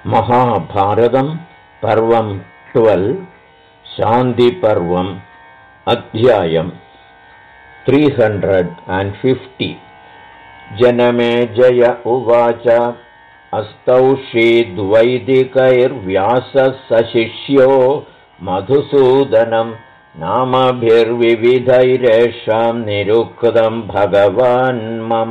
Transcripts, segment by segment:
महाभारतं पर्वं 12 शान्तिपर्वम् अध्यायम् 350 जनमेजय उवाच अस्तौषीद्वैदिकैर्व्यासः सशिष्यो मधुसूदनं नामभिर्विविधैरेषां निरुक्तं भगवान् मम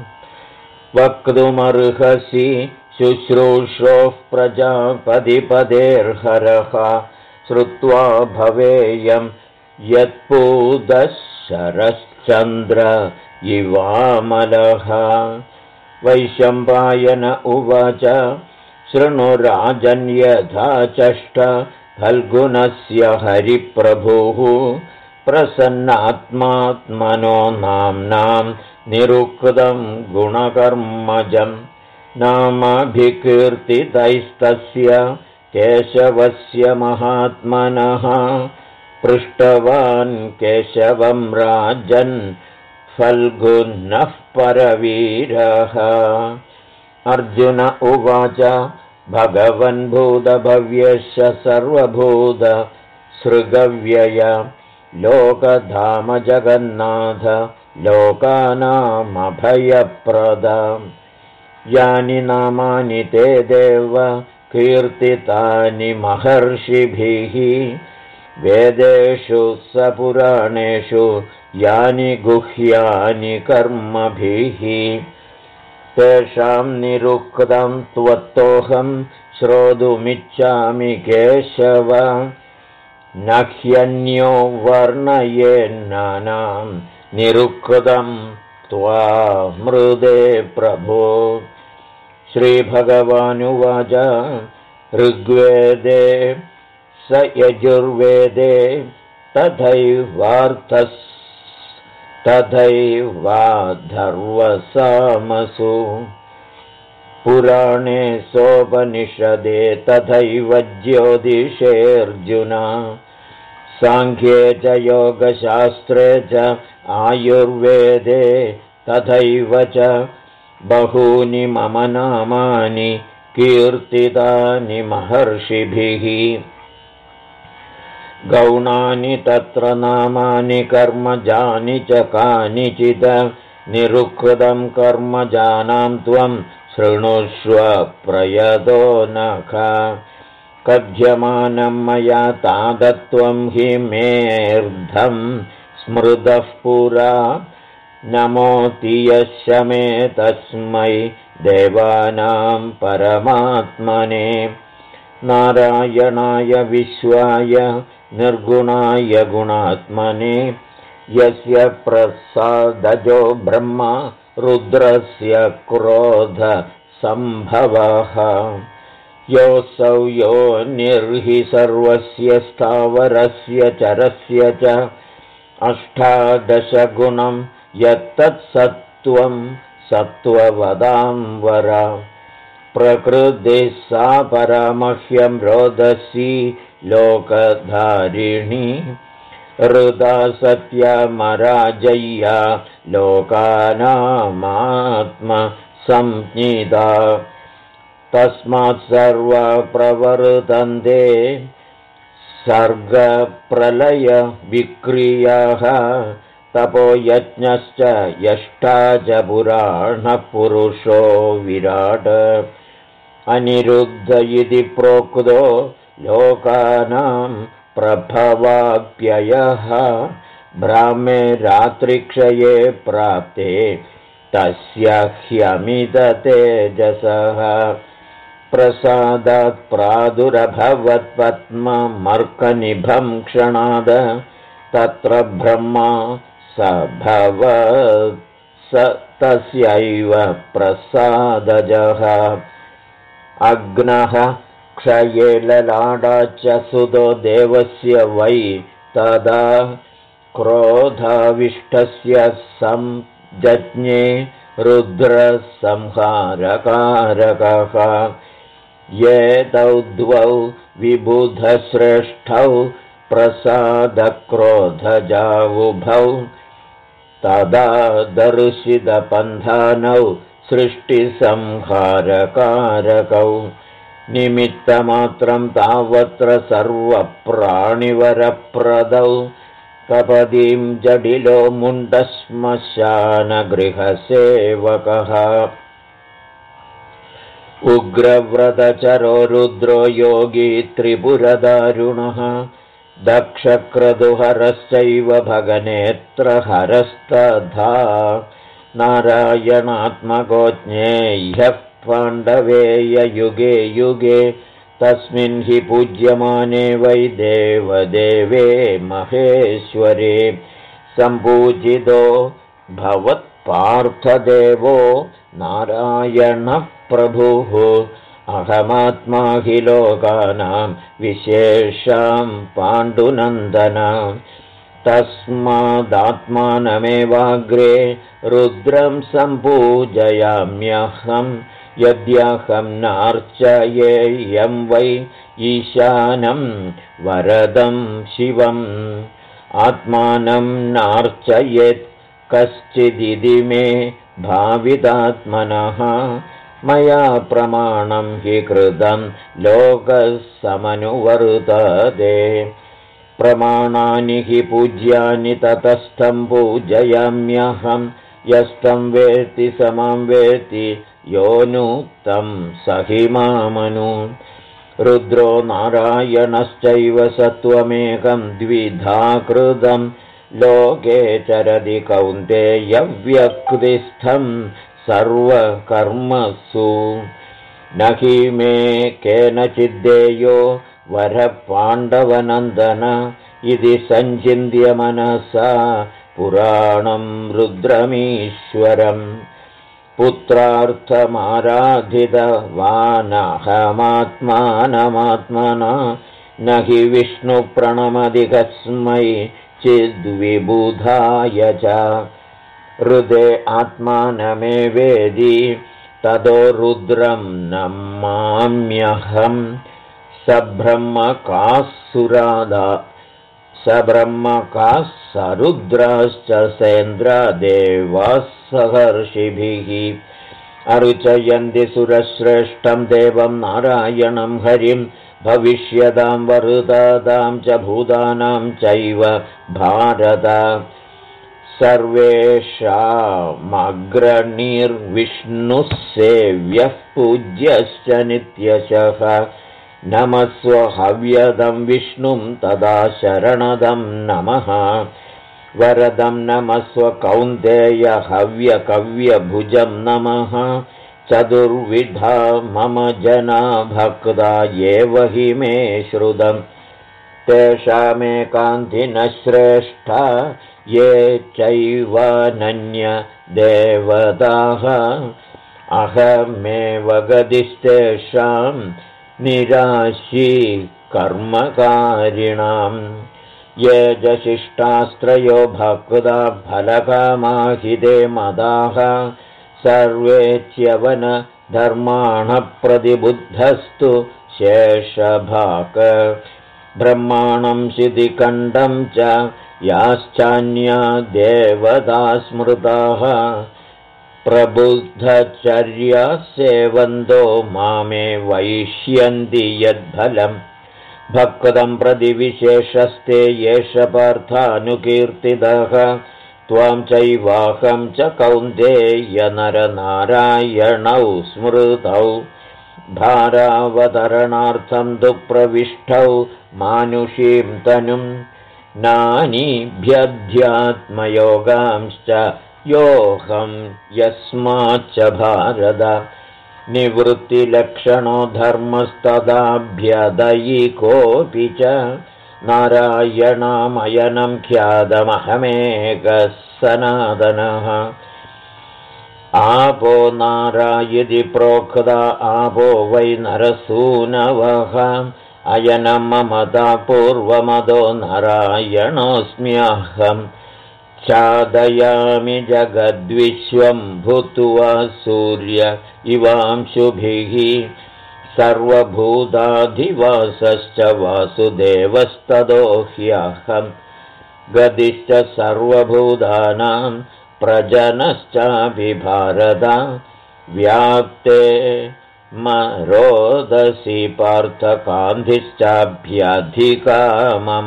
वक्तुमर्हसि शुश्रूषोः प्रजापतिपदेर्हरः श्रुत्वा भवेयं यत्पूदः शरश्चन्द्र इवामलः वैशम्पायन उवाच शृणु राजन् यथा चष्ट फल्गुनस्य हरिप्रभुः प्रसन्नात्मात्मनो नाम्नां निरुक्तं गुणकर्मजम् नामाभिकीर्तितैस्तस्य केशवस्य महात्मनः पृष्टवान् केशवं राजन् फल्गुनः परवीरः अर्जुन उवाच भगवन् भूतभव्यश्च सर्वभूत सृगव्यय लोकधाम जगन्नाथ लोकानामभयप्रद यानि नामानि ते देव कीर्तितानि महर्षिभिः वेदेषु सपुराणेषु यानि गुह्यानि कर्मभिः तेषां निरुक्तं त्वत्तोऽहं श्रोतुमिच्छामि केशव न ह्यन्यो वर्णयेन्नानां निरुक्तं त्वामृदे प्रभो श्रीभगवानुवाच ऋग्वेदे स यजुर्वेदे तथैवाथर्वसामसु पुराणे सोपनिषदे तथैव ज्योतिषेऽर्जुन साङ्ख्ये च योगशास्त्रे च आयुर्वेदे तथैव च बहूनि मम नामानि कीर्तितानि महर्षिभिः गौणानि तत्र नामानि कर्मजानि च कानिचित् निरुक्तं कर्मजानां त्वं शृणुष्व प्रयतो नख कथ्यमानं मया तादत्वं हि मेऽर्धं स्मृतः पुरा नमोति यस्य मे तस्मै देवानां परमात्मने नारायणाय विश्वाय निर्गुणाय गुणात्मने यस्य प्रसादजो ब्रह्मा रुद्रस्य क्रोधसम्भवः योऽसौ योनिर्हि सर्वस्य स्थावरस्य चरस्य च अष्टादशगुणं यत्तत्सत्त्वं सत्त्ववदां वर प्रकृतिः सा परामह्यं रोदसी लोकधारिणी हृदा सत्यमराजय्या लोकानामात्मसंज्ञिता तस्मात् सर्वा प्रवर्तन्ते सर्गप्रलय विक्रियाः तपो यज्ञश्च यष्टा च पुराणपुरुषो विराट अनिरुद्ध इति प्रोक्तो लोकानां प्रभवाप्ययः ब्राह्मे रात्रिक्षये प्राप्ते तस्य ह्यमिततेजसः प्रसादात् प्रादुरभवत्पद्ममर्कनिभं क्षणाद तत्र ब्रह्मा सभवत् तस्यैव प्रसादजः अग्नः क्षये ललाडाच्च सुतो देवस्य वै तदा क्रोधाविष्टस्य संजज्ञे रुद्रसंहारकारकः एतौ द्वौ विबुधश्रेष्ठौ प्रसादक्रोधजावुभौ तदा दर्शितपन्थानौ सृष्टिसंहारकारकौ निमित्तमात्रं तावत्र सर्वप्राणिवरप्रदौ कपदीं जडिलो मुण्डश्मशानगृहसेवकः उग्रव्रतचरो रुद्रो योगी त्रिपुरदारुणः दक्षक्रतुहरश्चैव भगनेत्रहरस्तथा नारायणात्मको ज्ञेयः पाण्डवेययुगे युगे तस्मिन् हि पूज्यमाने वै देवदेवे महेश्वरे सम्पूजितो भवत्पार्थदेवो नारायणः प्रभुः अहमात्मा हि लोकानां विशेषां पाण्डुनन्दन तस्मादात्मानमेवाग्रे रुद्रं सम्पूजयाम्यहं यद्याहं नार्चयेयं वै ईशानं वरदं शिवम् आत्मानं नार्चयेत् कश्चिदिति मे भावितात्मनः मया प्रमाणं हि कृतं लोकसमनुवर्तते प्रमाणानि हि पूज्यानि ततस्थं पूजयाम्यहं यस्तं वेत्ति समां वेत्ति योनुक्तं स हि मामनु रुद्रो नारायणश्चैव सत्त्वमेकं द्विधा कृतं लोके चरति कौन्तेयव्यक्तिस्थं सर्वकर्मसु न हि मे केनचिद्देयो वरपाण्डवनन्दन इति सञ्चिन्त्य मनसा पुराणं रुद्रमीश्वरम् पुत्रार्थमाराधितवानहमात्मानमात्मना न हि विष्णुप्रणमदिकस्मै चिद्विबुधाय च हृदे आत्मानमेवेदि ततो रुद्रं नमाम्यहम् सब्रह्मकाः सरुद्राश्च सेन्द्रदेवाः सहर्षिभिः अर्चयन्ति सुरश्रेष्ठं देवं नारायणं हरिं भविष्यतां वरुतादां च भूतानां चैव भारत सर्वेषामग्रणीर्विष्णुः सेव्यः पूज्यश्च नित्यशः नमस्व हव्यदं विष्णुं तदा शरणदं नमः वरदं नमस्व कौन्तेय हव्यकव्यभुजं नमः चतुर्विधा मम जना भक्ता एव हि मे श्रुतं तेषामेकान्तिनः श्रेष्ठा ये चैवानन्यदेवताः अहमेव गतिस्तेषां निराशी कर्मकारिणां ये जशिष्टास्त्रयो भक्ता फलकामाहिते मदाः सर्वे च्यवनधर्माणः प्रतिबुद्धस्तु शेषभाक् ब्रह्माणं शितिखण्डं च याश्चान्या देवता स्मृताः प्रबुद्धचर्या सेवन्तो मामे वैष्यन्ति यद्फलं भक्तं प्रति विशेषस्ते येष पार्थानुकीर्तितः त्वां चैवाहं च कौन्तेय नरनारायणौ स्मृतौ भारावतरणार्थं तु प्रविष्टौ मानुषीं तनुं नानीभ्यध्यात्मयोगांश्च योऽहं यस्माच्च भारत निवृत्तिलक्षणो धर्मस्तदाभ्यदयिकोऽपि च नारायणामयनं ख्यातमहमेकः सनातनः आपो नारायति प्रोक्ता आपो वै नरसूनवः अयनं ममता पूर्वमदो नारायणोऽस्म्यहम् चादयामि जगद्विश्वं भूत्वा सूर्य इवांशुभिः सर्वभूताधिवासश्च वासुदेवस्ततो ह्यहं गतिश्च सर्वभूतानां प्रजनश्चापि भारत व्याप्ते रोदसी पार्थकान्तिश्चाभ्यधिका मम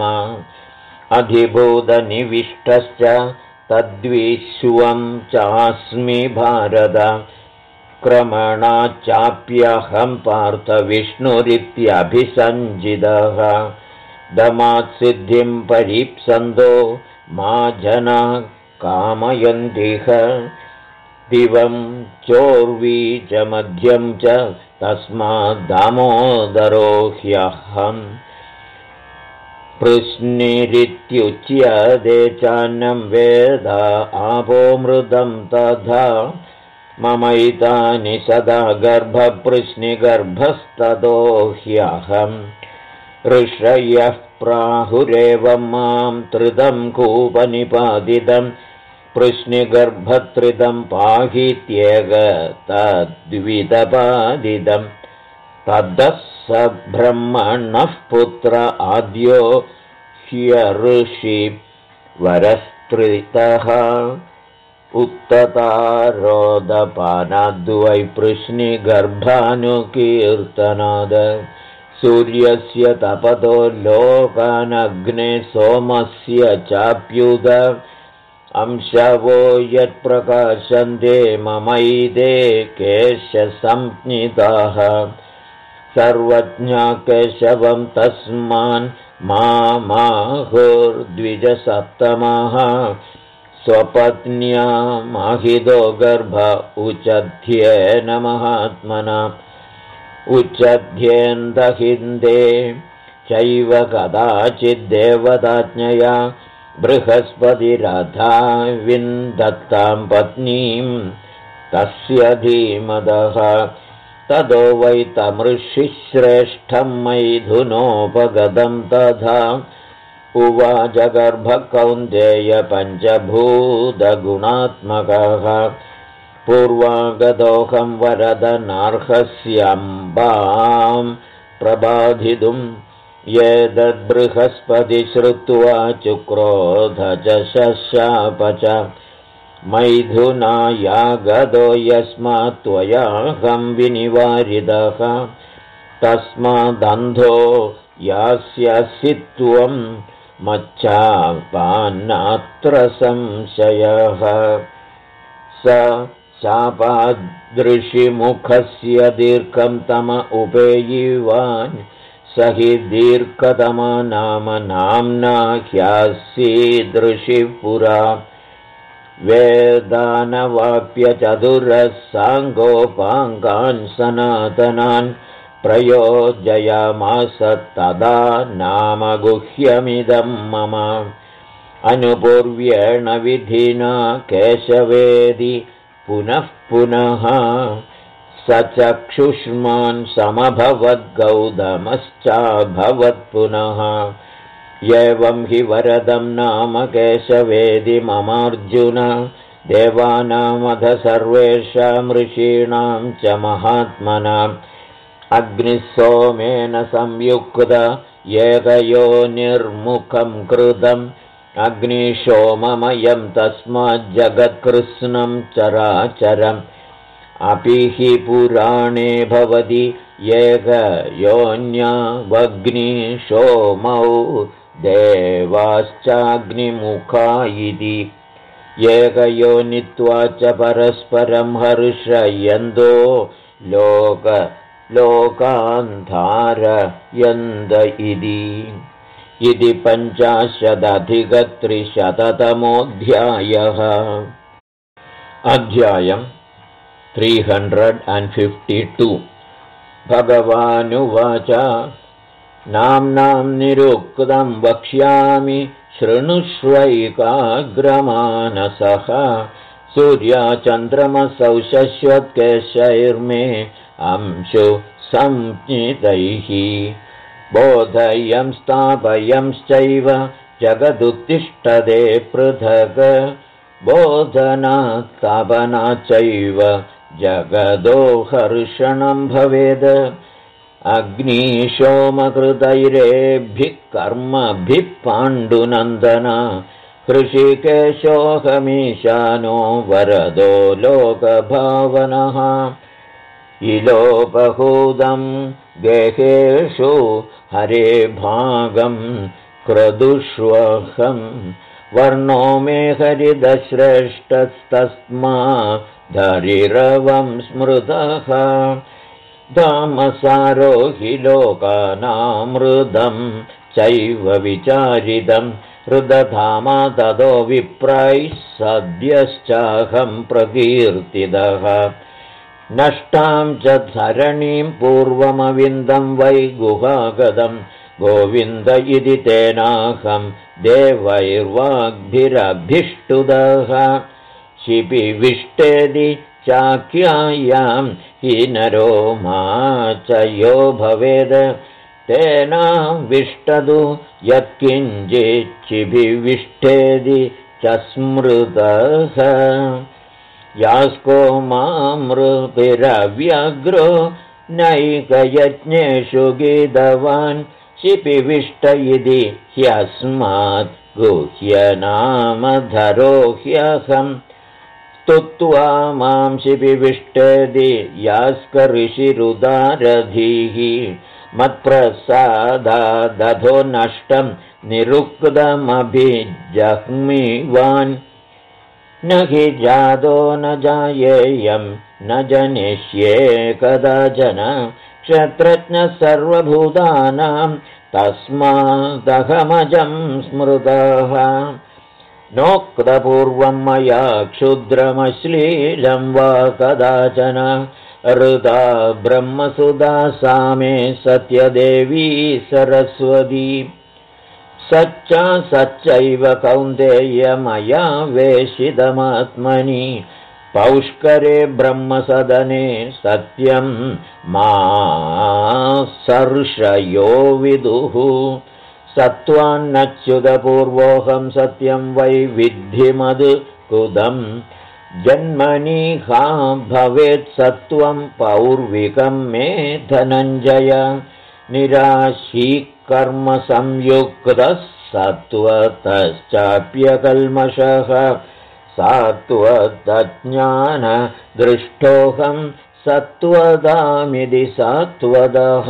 अधिभूतनिविष्टश्च तद्विश्वं चास्मि भारत क्रमणाच्चाप्यहं पार्थविष्णुरित्यभिसञ्जितः दमात्सिद्धिं परीप्सन्तो मा जना कामयन्तिह दिवं चोर्वी च मध्यं च तस्माद्दामोदरो ह्यहम् पृश्निरित्युच्यते चान्नं वेद आपो मृदं तथा ममैतानि सदा गर्भपृश्निगर्भस्ततो ह्यहम् ऋषयः प्राहुरेवं मां त्रिदं कूपनिपादितं पृश्निगर्भत्रिदं पाहीत्येकतद्विदपादितं ततः स ब्रह्मणः पुत्र आद्यो ह्यऋषि वरस्त्रितः उत्ततारोदपानाद्वै पृश्निगर्भानुकीर्तनाद सूर्यस्य तपतो लोकानग्ने सोमस्य चाप्युत अंशवो यत्प्रकाशन्ते ममैदे केशसंज्ञिताः सर्वज्ञा केशवं तस्मान् माहुर्द्विजसप्तमः स्वपत्न्या माहितो गर्भ उचध्येन महात्मना उच्चध्येन्दहिन्दे चैव कदाचिद्देवताज्ञया बृहस्पतिरथा विन्दत्तां पत्नीं तस्य धीमदः ततो वै तमृषिश्रेष्ठं मैथुनोपगतं तथा उवाच गर्भकौन्तेय पञ्चभूतगुणात्मकः पूर्वागतोऽहं वरदनार्हस्यम्बां प्रबाधितुं येतद्बृहस्पति श्रुत्वा चुक्रोध च शशाप च मैथुनायागतो यस्मात् त्वयाहं विनिवारितः तस्मादन्धो यास्यसि त्वं मच्चापान्नात्र संशयः स शापादृशिमुखस्य दीर्घं तम उपेयिवान् स हि दीर्घतमा नाम नाम्ना ह्यासीदृशिः पुरा वेदानवाप्य चतुरः साङ्गोपाङ्गान् सनातनान् प्रयोजयामास तदा नाम गुह्यमिदं मम अनुपूर्व्येण विधिना केशवेदि पुनः पुनः स चक्षुष्मान् समभवद्गौतमश्चाभवत् पुनः एवं हि वरदं नाम केशवेदि ममार्जुन देवानामध सर्वेषां ऋषीणां च महात्मनाम् अग्निसोमेन संयुक्त एकयोनिर्मुखं कृतम् अग्निशोममयं तस्माज्जगत्कृत्स्नं चराचरम् अपि हि पुराणे भवति एकयोन्यावग्निशोमौ देवाश्चाग्निमुखा इति एकयोनित्वा च परस्परं हर्षयन्तो लोकान्धारयन्त इति 50-अधिक-300तमोऽध्यायः अध्यायम् 352 भगवानुवाच नाम्नां निरुक्तं वक्ष्यामि शृणुष्वैकाग्रमानसः सूर्याचन्द्रमसौ शश्वत्केशैर्मे अंशु संज्ञितैः बोधयं स्थापयंश्चैव जगदुत्तिष्ठते पृथक् बोधनात् स्थापनात् चैव जगदो हर्षणं भवेद् अग्निशोमकृतैरेभिः कर्मभिः पाण्डुनन्दन हृषिकेशोऽहमीशानो वरदो लोकभावनः इलोपहूतं गेहेषु हरे भागं क्रदुष्वहं वर्णो मे हरिदश्रेष्ठस्तस्माद्धरिरवं स्मृतः धामसारो हि लोकानामृतं चैव विचारितं हृदधामा ततो विप्रैः सद्यश्चाहं प्रकीर्तितः नष्टां च धरणीं पूर्वमविन्दं वै गुहागतं गोविन्द इति तेनाहं देवैर्वाग्भिरभिष्टुदः शिपिविष्टेदि चाख्यायां हि नरो मा च यो भवेद् तेनाविष्टदु यत्किञ्चिच्छिभिविष्टेदि च स्मृतः यास्को मामृतिरव्यग्रो नैकयज्ञेषु गीतवान् शिपिविष्ट इति ह्यस्मात् गुह्यनामधरो ह्यहं स्तुत्वा मां शिपिविष्टेदि यास्कऋषिरुदारधीः मत्प्रसादादधो नष्टं निरुक्तमभिजह्मिवान् न हि जातो न जायेयं न जनिष्ये कदाचन क्षत्रज्ञः सर्वभूतानां तस्मादहमजं स्मृतः नोक्तपूर्वं मया क्षुद्रमश्लीलं वा कदाचन ऋता ब्रह्मसुधा सा मे सत्यदेवी सरस्वती सच्चैव कौन्तेय मया वेशितमात्मनि पौष्करे ब्रह्मसदने सत्यं मा सर्षयो विदुः सत्त्वान्नच्युतपूर्वोऽहं सत्यं वै विद्धिमद्कुदं जन्मनि हा भवेत् सत्त्वं पौर्विकं मे धनञ्जय निराशीकर्मसंयुक्तः सत्त्वतश्चाप्यकल्मषः सात्वतज्ञानदृष्टोऽहं सत्त्वदामिति सात्वदः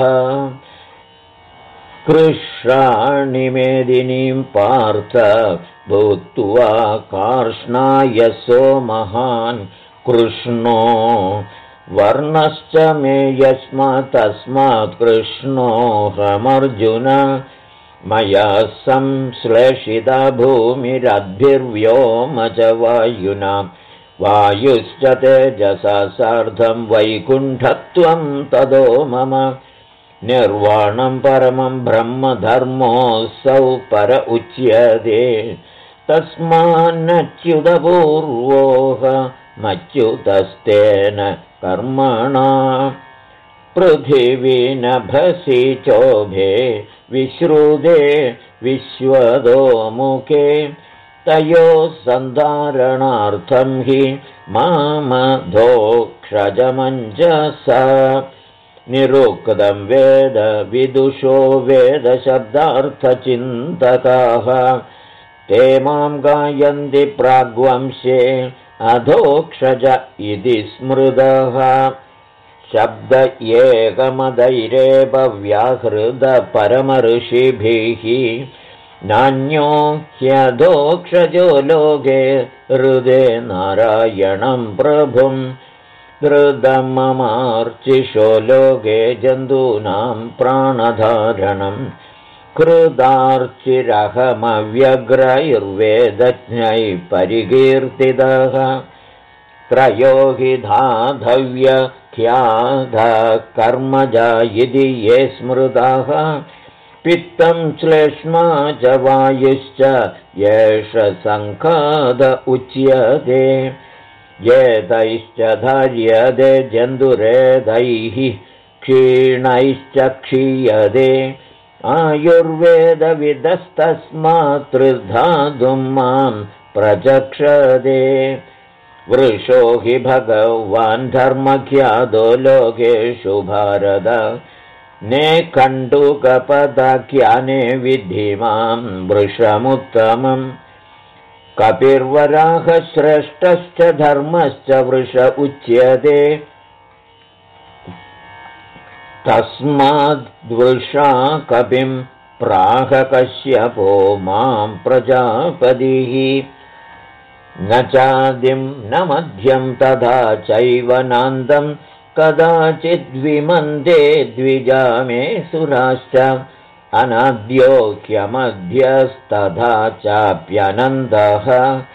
कृष्णाणि मेदिनीं पार्थ भूत्वा कार्ष्णायसो महान् कृष्णो वर्णश्च मे यस्मात् कृष्णोऽहमर्जुन मया संश्लेषिता भूमिरद्भिर्व्योम च वायुना वायुश्च तेजसा सार्धं वैकुण्ठत्वं तदो मम निर्वाणं परमं ब्रह्मधर्मोऽसौ पर उच्यते तस्मान्नच्युतपूर्वोऽहमच्युतस्तेन कर्मणा पृथिवी नभसि चोभे विश्रुते विश्वदो मुखे तयोः सन्धारणार्थं हि मामधोक्षजमञ्जसा निरुक्तं वेद विदुषो वेदशब्दार्थचिन्तकाः ते मां गायन्ति प्राग्वंशे अधोक्षज इति स्मृतः शब्द एकमदैरेपव्याहृतपरमऋषिभिः नान्यो ह्यधोक्षजो लोके हृदे नारायणं प्रभुं हृदममार्चिषो लोके जन्तूनां प्राणधारणं कृदार्चिरहमव्यग्रैर्वेदज्ञैः परिकीर्तितः त्रयो हि धाधव्यख्याधकर्मजा इति ये स्मृताः पित्तं श्लेष्मा च वायुश्च येष सङ्खाद उच्यते एतैश्च धार्यते जन्तुरेदैः क्षीणैश्च क्षीयते आयुर्वेदविदस्तस्मात् त्रिधातुं मां प्रचक्षते वृषो हि भगवान् धर्मख्यातो लोकेषु भारत ने कण्डूकपदाख्याने विद्धि मां वृषमुत्तमम् कपिर्वराहश्रेष्ठश्च धर्मश्च वृष उच्यते तस्माद्वृषा कपिं प्राहकश्यपो मां प्रजापतिः न चादिं न मध्यं तथा चैव नान्दं कदाचिद्विमन्दे द्विजा मे सुराश्च अनाद्यो ह्यमध्यस्तथा चाप्यनन्दः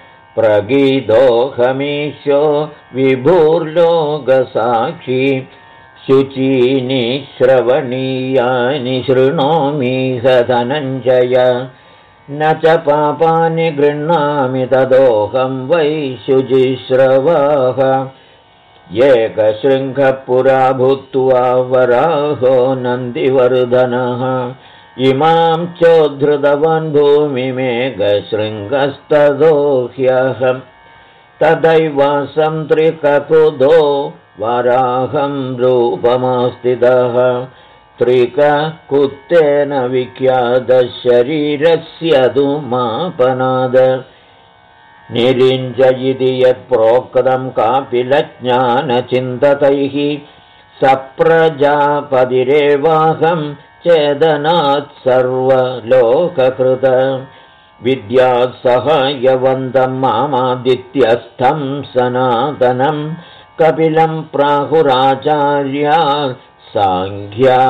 प्रगीदोऽहमीशो विभुर्लोकसाक्षी शुचीनि श्रवणीयानि शृणोमि धनञ्जय न च पापानि गृह्णामि तदोऽहं वै शुचिश्रवः एकशृङ्खः पुरा भूत्वा वराहो नन्दिवर्धनः इमां चोद्धृतवान् भूमिमेघशृङ्गस्ततो ह्यहम् तदैवासं त्रिककुदो वराहं रूपमास्थितः त्रिककुत्तेन विख्यातशरीरस्य धूमापनाद निरिञ्ज इति यत्प्रोक्तं कापिलज्ञानचिन्ततैः सप्रजापतिरेवाहं चेदनात् सर्वलोककृत विद्यात् सहायवन्तं मामादित्यस्थं सनातनं कपिलं प्राहुराचार्या साङ्ख्या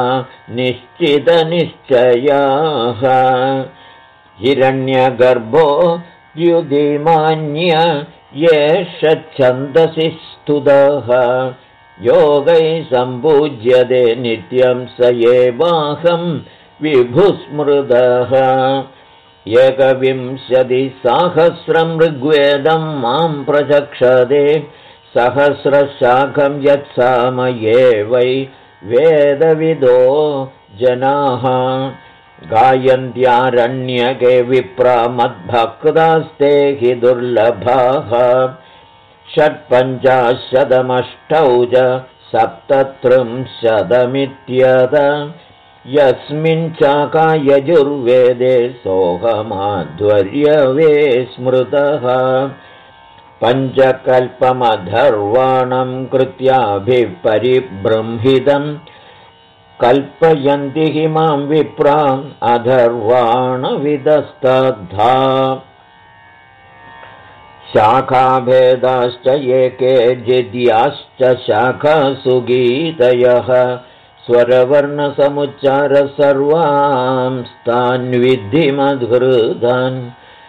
निश्चितनिश्चयाः हिरण्यगर्भो द्युतिमान्य येष छन्दसि स्तुतः योगैः सम्पूज्यते नित्यं स एवाहं विभुस्मृतः 21,000 ऋग्वेदं मां प्रचक्षते सहस्रशाखं यत्सामये वै वेदविदो जनाः गायन्त्यारण्यके विप्रा मद्भक्तास्ते हि दुर्लभाः 56 च 37 यस्मिन् चाकायजुर्वेदे सोऽहमाध्वर्यवे स्मृतः पञ्चकल्पमधर्वाणं कृत्याभिपरिबृंहितं कल्पयन्ति हि मां विप्राम् अधर्वाणविदस्तद्धा शाखाभेदाश्च एके जिद्याश्च शाखासु गीतयः स्वरवर्णसमुच्चार सर्वांस्तान् विद्धिमद्हृदान्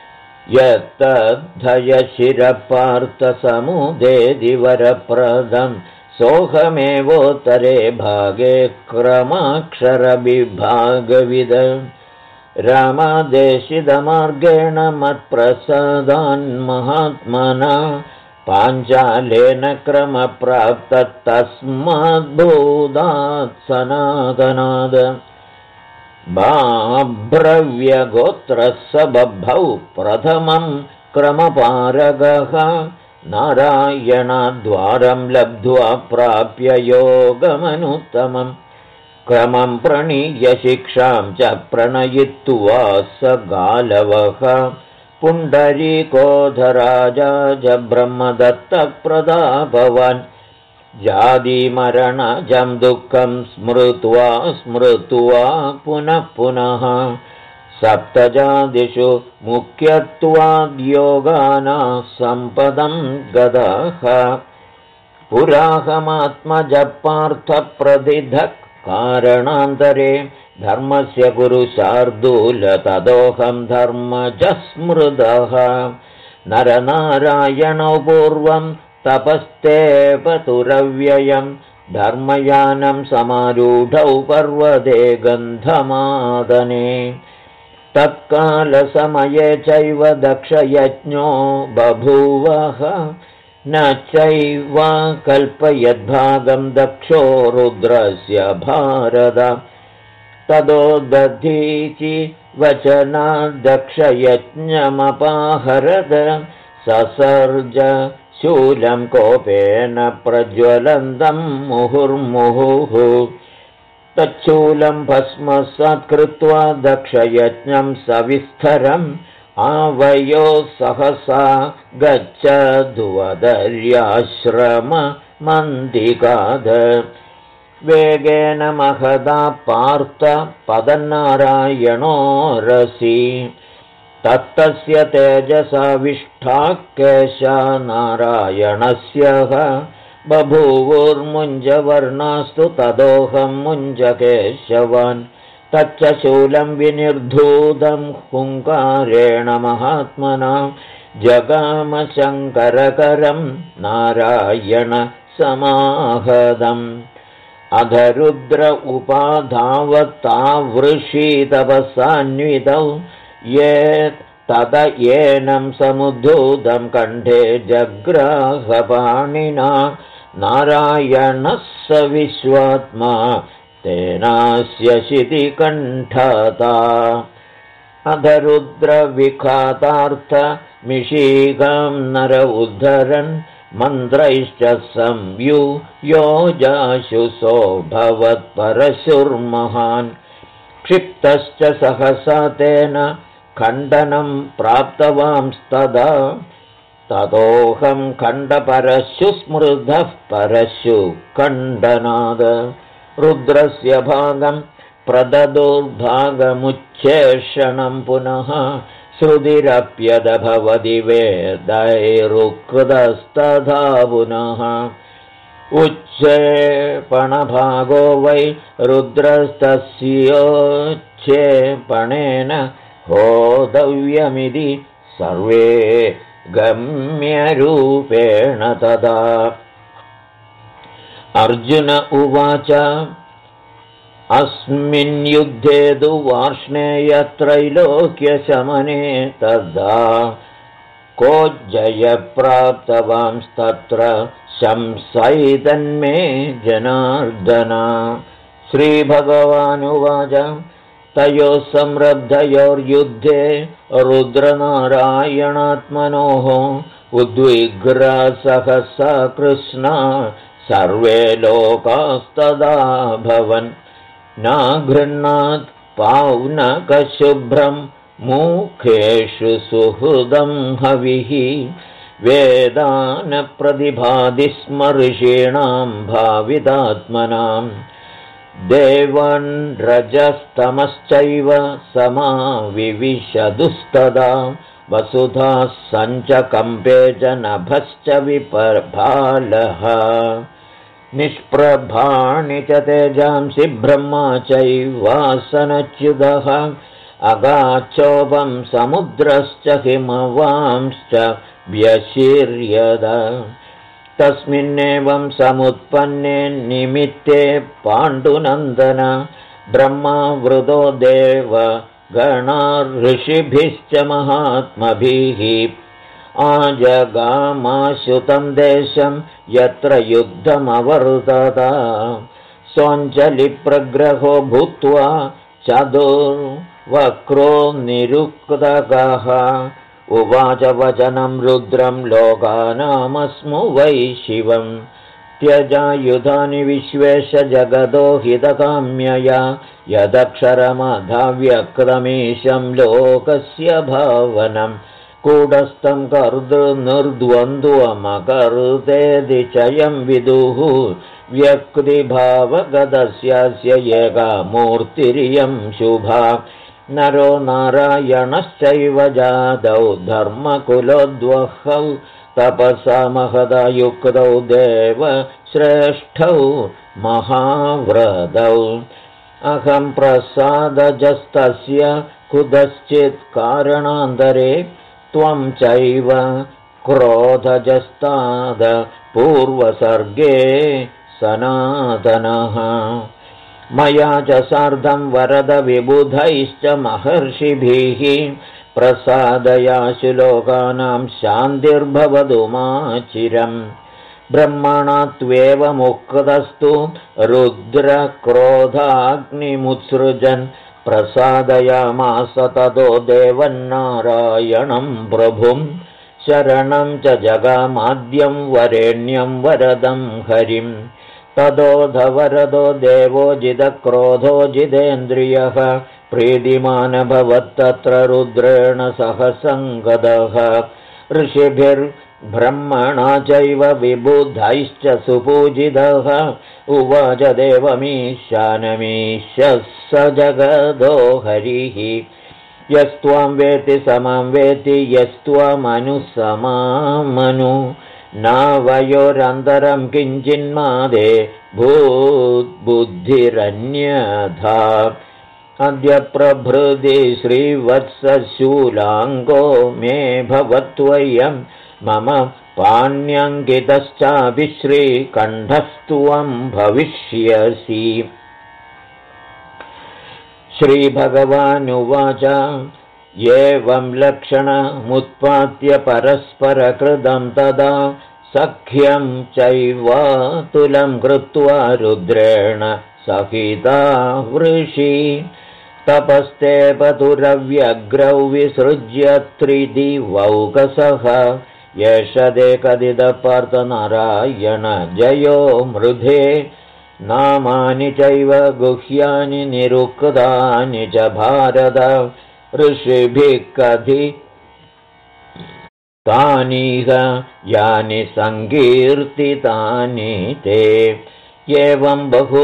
यत्तद्धयशिरपार्थसमुदेदिवरप्रदं सोऽहमेवोत्तरे भागे क्रमाक्षरविभागविद रामादेशितमार्गेण मत्प्रसादान्महात्मना पाञ्चालेन क्रमप्राप्तस्तस्माद्भूतात् सनातनाद बाभ्रव्यगोत्रः स बभौ प्रथमं क्रमपारगः नारायणाद्वारं लब्ध्वा प्राप्य योगमनुत्तमम् क्रमं प्रणीय शिक्षां च प्रणयित्वा स गालवः पुण्डरीकोधराजा च ब्रह्मदत्तप्रदाभवान् जातिमरणजं दुःखं स्मृत्वा पुनः पुनः सप्तजातिषु मुख्यत्वाद्योगानां सम्पदं गतः पुराहमात्मजपार्थप्रदिधः कारणान्तरे धर्मस्य गुरुशार्दूल तदोऽहं धर्मजः स्मृतः नरनारायणौ पूर्वं तपस्तेपतुरव्ययं धर्मयानं समारूढौ पर्वते गन्धमादने तत्कालसमये चैव दक्षयज्ञो बभूवः न चैव कल्पयद्भागं दक्षो रुद्रस्य भारत ततो दधीचि वचनाद्दक्षयज्ञमपाहरद ससर्ज शूलं कोपेन प्रज्वलन्तं मुहुर्मुहुः तच्छूलं भस्मसात्कृत्वा दक्षयज्ञं सविस्तरम् आवयो सहसा गच्छध्वदर्याश्रममन्दिकाद वेगेन महदा पार्थ पदन्नारायणो रसि तत्तस्य तेजसाविष्ठाकेशा नारायणस्य बभूवुर्मुञ्जवर्णास्तु तदोऽहं मुञ्जकेशवान् तच्च शूलं विनिर्धूतं हुङ्कारेण महात्मना जगामशङ्करकरं नारायण समाहदम् अधरुद्र उपाधावत्तावृषीतपसान्वितौ ये तद येनं समुद्धूतं कण्ठे जग्राहपाणिना नारायणः स विश्वात्मा तेनास्य शितिकण्ठता अधरुद्रविखातार्थमिषीगां नर उद्धरन् मन्त्रैश्च संयुयोजाशुसो भवत्परशुर्महान् क्षिप्तश्च सहसा तेन खण्डनं प्राप्तवांस्तदा ततोऽहं खण्डपरशुस्मृतः परशुखण्डनाद रुद्रस्य भागं प्रददुर्भागमुच्छेषणं पुनः श्रुतिरप्यदभवति वेदैरुक्तस्तथा पुनः उच्छेपणभागो वै रुद्रस्तस्योच्छेपणेन होतव्यमिति सर्वे गम्यरूपेण तदा अर्जुन उवाच अस्मिन् युद्धे तु वार्ष्णेयत्रैलोक्यशमने तदा को जयप्राप्तवांस्तत्र शंसैतन्मे जनार्दन श्रीभगवानुवाच तयोः संरब्धयोर्युद्धे रुद्रनारायणात्मनोः उद्विग्रा सहसा कृष्णा सर्वे लोकास्तदा भवन् नागृह्णात् पावनकशुभ्रं मुखेषु सुहृदं हविः वेदानप्रतिभाति स्म ऋषीणां भावितात्मनां देवान् रजस्तमश्चैव समाविविशदुस्तदा वसुधा सञ्चकम्पे च नभश्च विपर्भालः निष्प्रभाणि च तेजांसि ब्रह्मा चैवासनच्युतः अगाच्छोभं समुद्रश्च हिमवांश्च व्यशीर्यद तस्मिन्नेवं समुत्पन्ने निमित्ते पाण्डुनन्दन ब्रह्मावृतो देव गणार्षिभिश्च महात्मभिः आजगामाशुतं देशं यत्र युद्धमवर्तत सोऽञ्जलिप्रग्रहो भूत्वा चतुर्वक्रो निरुक्तकः उवाच वचनं रुद्रं लोकानामस्मु वै शिवं त्यजायुधानि विश्वेश जगतो हितकाम्यया यदक्षरमधाव्यक्तमीशं लोकस्य भावनं कूटस्थं कर्तृनिर्द्वन्द्वमकर्तेति चयं विदुः व्यक्तिभावगतस्यास्य एका मूर्तिरियं शुभा नरो नारायणश्चैव जातौ धर्मकुलोद्वहौ तपसा महदा युक्तौ देव श्रेष्ठौ महाव्रतौ अहं प्रसादजस्तस्य कुतश्चित् कारणान्तरे त्वं चैव क्रोधजस्ताद पूर्वसर्गे सनातनः मया च सार्धं वरदविबुधैश्च महर्षिभिः प्रसादयाशु लोकानां शान्तिर्भवतु माचिरम् ब्रह्मणा त्वेवमुक्तस्तु रुद्रक्रोधाग्निमुत्सृजन् प्रसादयामास ततो देवन्नारायणं प्रभुं शरणं च जगामाद्यं वरेण्यं वरदं हरिं ततोऽधवरदो देवो जितक्रोधो जितेन्द्रियः प्रीतिमानभवत्तत्र रुद्रेण सह सङ्गतः ऋषिभिर्ब्रह्मणा चैव विबुधैश्च सुपूजितः उवाच देवमीशानमीशः स जगदो हरिः यस्त्वां वेति समां वेति यस्त्वमनुसमामनु नावयोरन्तरं किञ्चिन्मादे भूद्बुद्धिरन्यथा अद्य प्रभृति श्रीवत्सशूलाङ्गो मे भवत्वयं मम पाण्यङ्कितश्चापि श्रीकण्ठस्त्वं भविष्यसि। श्रीभगवानुवाच एवं लक्षणमुत्पाद्य परस्परकृतं तदा सख्यं चैवातुलं कृत्वा रुद्रेण सहिता वृषि तपस्ते पतुरव्यग्रौ विसृज्य त्रिदिवौकसः एष ते कथितपार्थनारायण जयो मृधे नामानि चैव गुह्यानि निरुक्तानि च भारत ऋषिभिः कथितानिह यानि सङ्कीर्तितानि ते एवं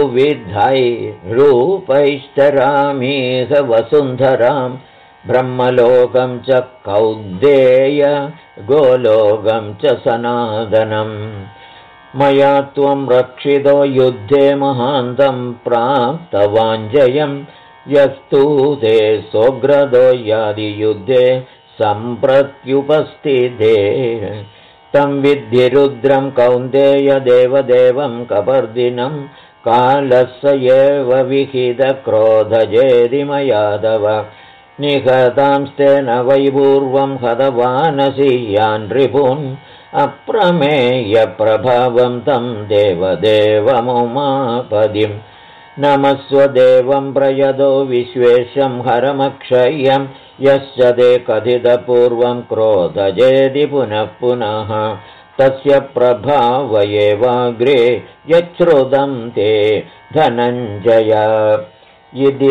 बहुविधैरूपैश्चरामीह वसुन्धरां ब्रह्मलोकं च कौन्तेय गोलोकं च सनातनम् मया त्वं रक्षितो युद्धे महान्तं प्राप्तवाञ्जयं यस्तु ते सोग्रदो यादि युद्धे सम्प्रत्युपस्थिते तं विद्धि रुद्रं कौन्तेय देवदेवं कपर्दिनं कालस्य एव विहितक्रोधजेदि मयादव निहतांस्तेन वैपूर्वं हतवानसि यान् रिपून् अप्रमेयप्रभावं तं देवदेवमुमापदिं नमस्व देवं प्रयदो विश्वेशं हरमक्षयं यश्च ते कथितपूर्वं क्रोधजेदि पुनः पुनः तस्य प्रभाव एवाग्रे यच्छ्रुतं ते धनञ्जय इति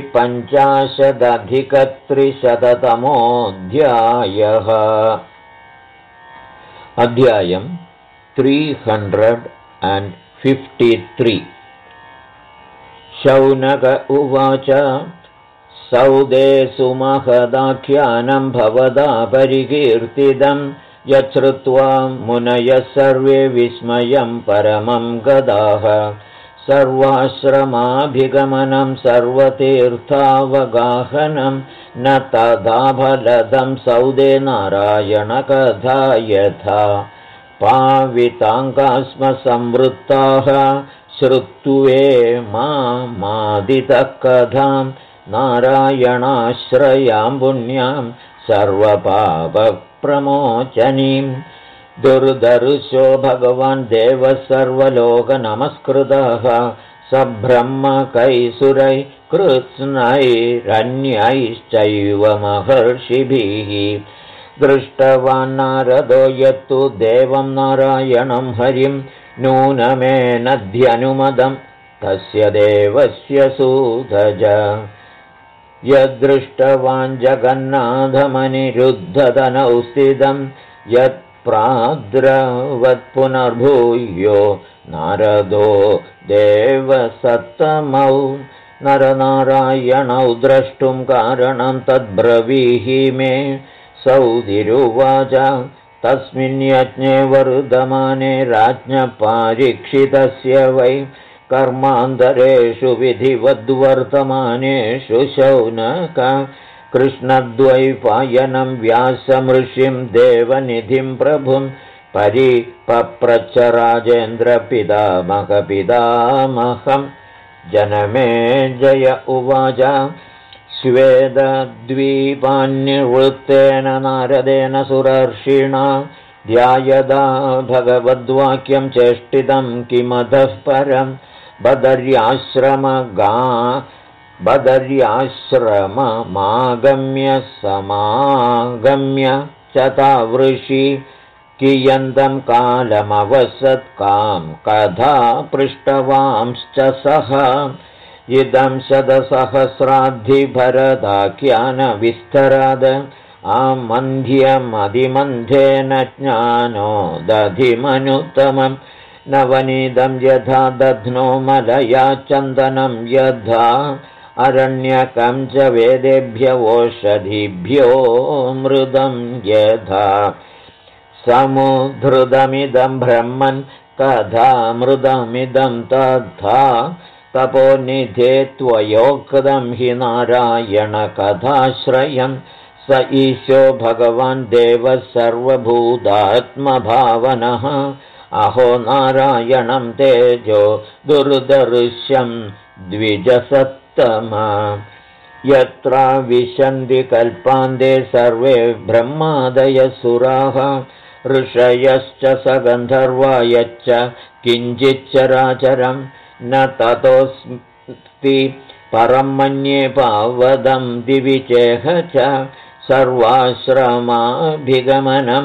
250-300तमोऽध्यायः। अध्यायं 353 शौनक उवाच सौदे सुमहदाख्यानं भवदा परिकीर्तितं यच्छ्रुत्वा मुनयः सर्वे विस्मयं परमं गदाः सर्वाश्रमाभिगमनं सर्वतीर्थावगाहनं न तथा फलदं सौदे नारायणकथा यथा पाविताङ्गास्म संवृत्ताः श्रुत्वे मादितः कथां नारायणाश्रयां पुण्यां सर्वपापप्रमोचनीं दुर्दर्शो भगवान् देवः सर्वलोकनमस्कृतः सब्रह्मकैसुरै कृत्स्नैरन्यैश्चैव महर्षिभिः दृष्टवान् नारदो यत्तु देवं नारायणं हरिं नूनमेनध्यनुमदं तस्य देवस्य सूतज यद्दृष्टवान् जगन्नाथमनिरुद्धतनौ स्थितं यत्प्राद्रवत्पुनर्भूयो नारदो देवसत्तमौ नरनारायणौ द्रष्टुं कारणं तद्ब्रवीहि मे सौदिरुवाच तस्मिन् यज्ञे वर्धमाने राज्ञपारीक्षितस्य वै कर्मान्तरेषु विधिवद्वर्तमानेषु शौनक कृष्णद्वैपायनं व्यासमृषिं देवनिधिं प्रभुं परिपप्रच्छ राजेन्द्रपितामहपितामहं जनमेजय उवाच स्वेदद्वीपान्निवृत्तेन नारदेन सुरर्षिणा ध्यायदा भगवद्वाक्यं चेष्टितं किमतः परं बदर्याश्रममागम्य समागम्य च तावृषि कियन्तं कालमवसत्कां कथा पृष्टवांश्च सः इदं शतसहस्राद्धि भरदाख्यानविस्तराद आमन्ध्यमधिमन्ध्येन ज्ञानो दधिमनुत्तमं नवनीदं यथा दध्नो मलया चन्दनं यथा अरण्यकं च वेदेभ्य ओषधिभ्यो मृदं यथा समुद्धृतमिदं ब्रह्मन् तथा मृदमिदं तथा तपोनिधे त्वयोक्तं हि नारायणकथाश्रयं स ईशो भगवान् देवः सर्वभूतात्मभावनः अहो नारायणं तेजो दुर्दर्श्यं द्विजसत्तमा यत्र विशन्ति कल्पान्ते सर्वे ब्रह्मादयसुराः ऋषयश्च सगन्धर्वा यच्च किञ्चिच्चराचरं न ततोऽस्ति परं मन्ये पावदं दिवि चेह च सर्वाश्रमाभिगमनं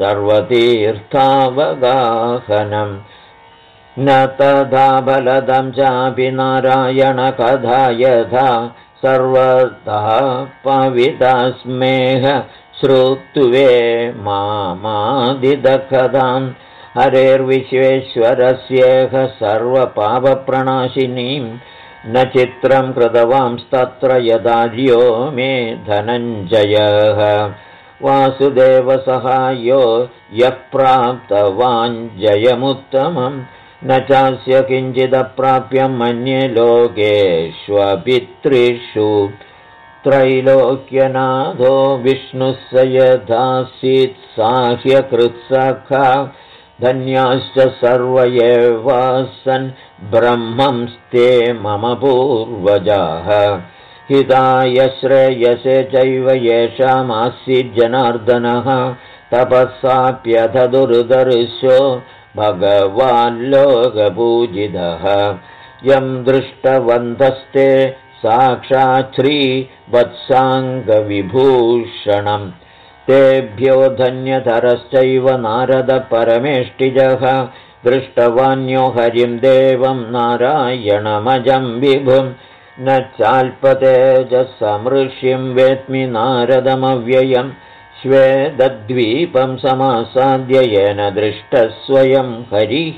सर्वतीर्थावगाहनं न तथा बलदं चापि नारायणकथा यथा सर्वतः पवितास्मेह श्रुत्वे मामादिदकथां हरेर्विश्वेश्वरस्येह सर्वपापप्रणाशिनीं न चित्रं कृतवांस्तत्र यदाज्यो मे धनञ्जयः वासुदेवसहायो यः प्राप्तवाञ्जयमुत्तमं न चास्य किञ्चिदप्राप्यं मन्ये लोकेष्वपितृषु त्रैलोक्यनाथो विष्णुः स यथासीत् साह्यकृत्सखा धन्याश्च सर्व एवासन् ब्रह्मंस्ते मम पूर्वजाः हिताय श्रेयसे चैव येषामासीज्जनार्दनः तपःसाप्यथ दुर्दर्शो भगवाल्लोकपूजितः यं दृष्टवन्तस्ते साक्षात् श्रीवत्साङ्गविभूषणम् तेभ्यो धन्यतरश्चैव नारदपरमेष्टिजः दृष्टवान्यो हरिं देवं नारायणमजं विभुं न चाल्पतेजसमृष्यं वेत्मि नारदमव्ययं श्वेतद्वीपं समासाद्य येन दृष्टः स्वयं हरिः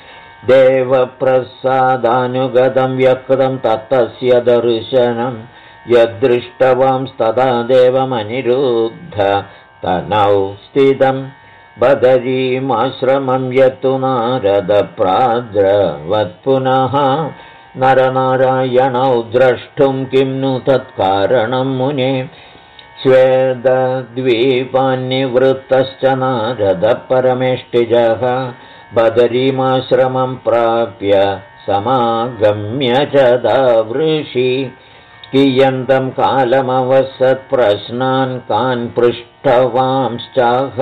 देवप्रसादानुगतं व्यक्तं तत्तस्य दर्शनं यदृष्टवांस्तदा देवमनिरुद्ध तनौ स्थितं बदरीमाश्रमं यत्तु नारदप्राद्रवत्पुनः नरनारायणौ द्रष्टुं किं नु तत्कारणं मुने श्वेतद्वीपान्निवृत्तश्च नारदपरमेष्टिजः बदरीमाश्रमं प्राप्य समागम्य च दावृषि कियन्तं कालमवसत्प्रश्नान् कान् पृष्ठवांश्चाह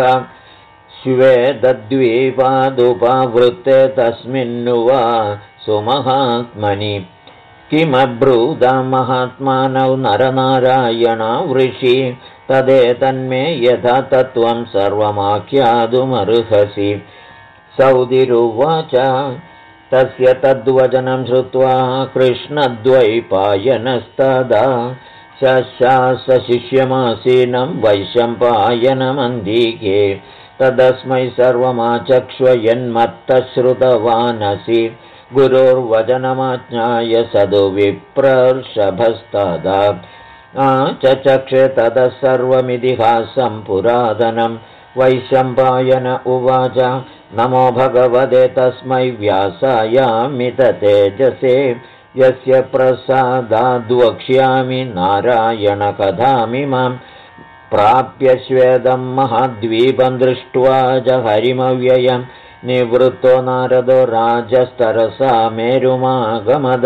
श्वेतद्वीपादुपवृत्ते तस्मिन्नु वा सुमहात्मनि किमब्रूतं महात्मानौ नरनारायणावृषि तदेतन्मे यथा तत्त्वं सर्वमाख्यातुमर्हसि सौदिरुवाच तस्य तद्वचनं श्रुत्वा कृष्णद्वैपायनस्तदा शशास शिष्यमासीनं वैशम्पायनमन्दिके तदस्मै सर्वमाचक्ष्व यन्मत्तः श्रुतवानसि गुरोर्वचनमाज्ञाय सदु विप्रर्षभस्तदा चचक्षे ततः सर्वमितिहासं पुरातनं वैशम्पायन उवाच नमो भगवते तस्मै व्यासायामित तेजसे यस्य प्रसादाद्वक्ष्यामि नारायणकथामिमां प्राप्य श्वेदं महाद्वीपं दृष्ट्वा च हरिमव्ययं निवृत्तो नारदो राजस्तरसा मेरुमागमद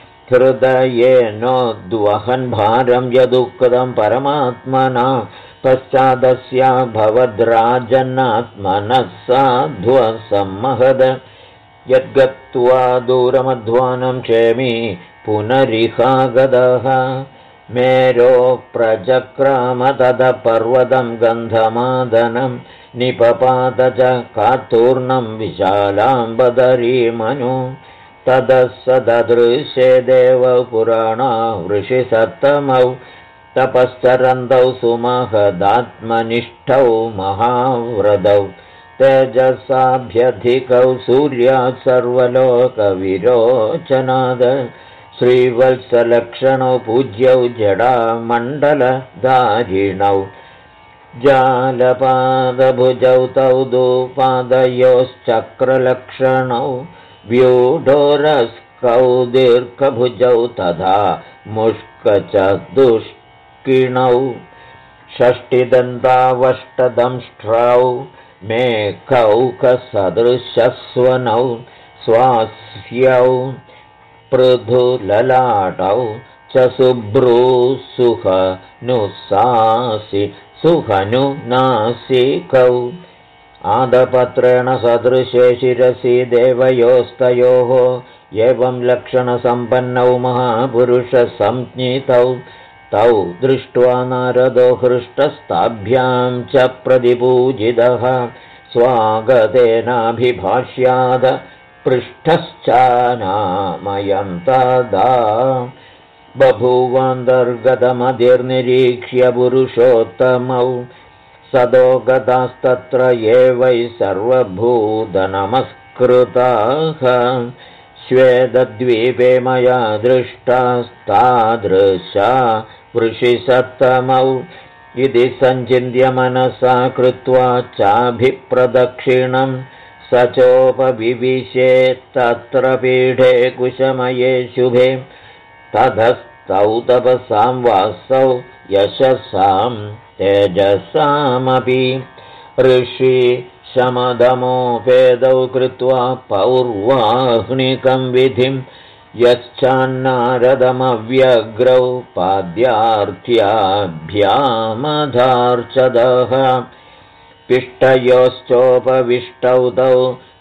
हृदयेनोद्वहन् भारं यदुक्तं परमात्मना पश्चादस्या भवद्राजन्नात्मनः साध्वसम्महद यद्गत्वा दूरमध्वानं क्षेमी पुनरिहागदः मेरो प्रचक्राम ततः पर्वतं गन्धमादनं निपपात च कातूर्णं विशालां बदरीमनु ततः स ददृशे देव पुराणा ऋषिसत्तमौ तपश्चरन्तौ सुमहदात्मनिष्ठौ महाव्रतौ तेजसाभ्यधिकौ सूर्यात् सर्वलोकविरोचनाद श्रीवत्सलक्षणौ पूज्यौ जडामण्डलधारिणौ जालपादभुजौ तौ पादयोश्चक्रलक्षणौ व्यूढोरस्कौ दीर्घभुजौ तथा मुष्कचतुष्किणौ षष्टिदन्तावष्टदंष्ट्रौ मेघौकसदृशस्वनौ स्वास्यौ पृथुललाटौ च सुहनुनासिकौ आदपत्रेण सदृशे शिरसि देवयोस्तयोः एवं लक्षणसम्पन्नौ महापुरुषसंज्ञितौ तौ दृष्ट्वा नारदो हृष्टस्ताभ्यां च प्रतिपूजितः स्वागतेनाभिभाष्याद पृष्ठश्चानामयं तदा बभूवान्तर्गतमधिर्निरीक्ष्य पुरुषोत्तमौ सदो गतास्तत्र ये वै सर्वभूतनमस्कृताः श्वेतद्वीपे मया दृष्टास्तादृशा वृषिसत्तमौ इति सञ्चिन्त्य मनसा कृत्वा चाभिप्रदक्षिणम् स चोपविविशे तत्र पीठे कुशमये शुभे ततस्तौ तपसां वासौ यशसां तेजसामपि ऋषि शमदमोपेदौ कृत्वा पौर्वाह्निकं विधिं यश्चान्नारदमव्यग्रौ पाद्यार्थ्याभ्यामधार्चदः पिष्टयोश्चोपविष्टौ तौ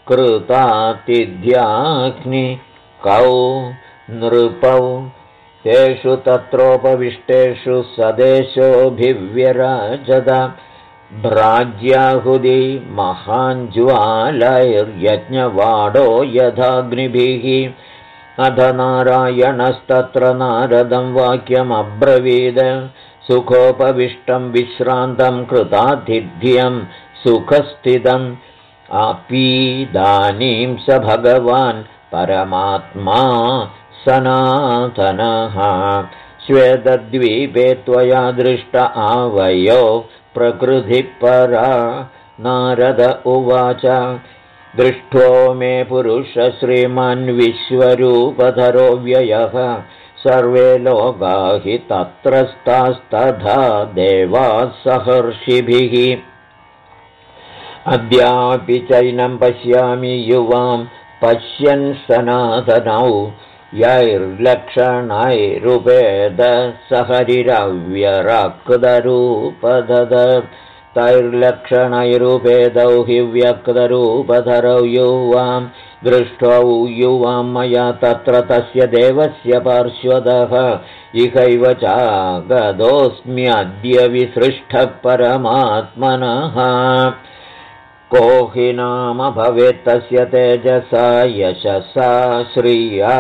कृतातिथ्याग्निकौ नृपौ तेषु तत्रोपविष्टेषु सदेशोऽभिव्यराजत भ्राज्याहुति महाञ्ज्वालैर्यज्ञवाडो यथाग्निभिः अध नारायणस्तत्र नारदं वाक्यमब्रवीद सुखोपविष्टं विश्रान्तं कृतातिथ्यं सुखस्थितम् अपीदानीं स भगवान् परमात्मा सनातनः श्वेतद्वीपे त्वया दृष्ट आवयो प्रकृतिपरा नारद उवाच दृष्टो मे पुरुष श्रीमान् विश्वरूपधरो व्ययः सर्वे लोका हि तत्रस्तास्तथा देवाः सहर्षिभिः अद्यापि चैनं पश्यामि युवां पश्यन् सनातनौ यैर्लक्षणैरुपेद सहरिरव्यरक्तरूपदद तैर्लक्षणैरुपेदौ हि व्यक्तरूपधरौ युवां दृष्ट्वा युवां मया तत्र तस्य देवस्य पार्श्वतः इहैव चागतोऽस्म्यद्य विसृष्टः परमात्मनः को हि नाम भवेत् तस्य तेजसा यशसा श्रिया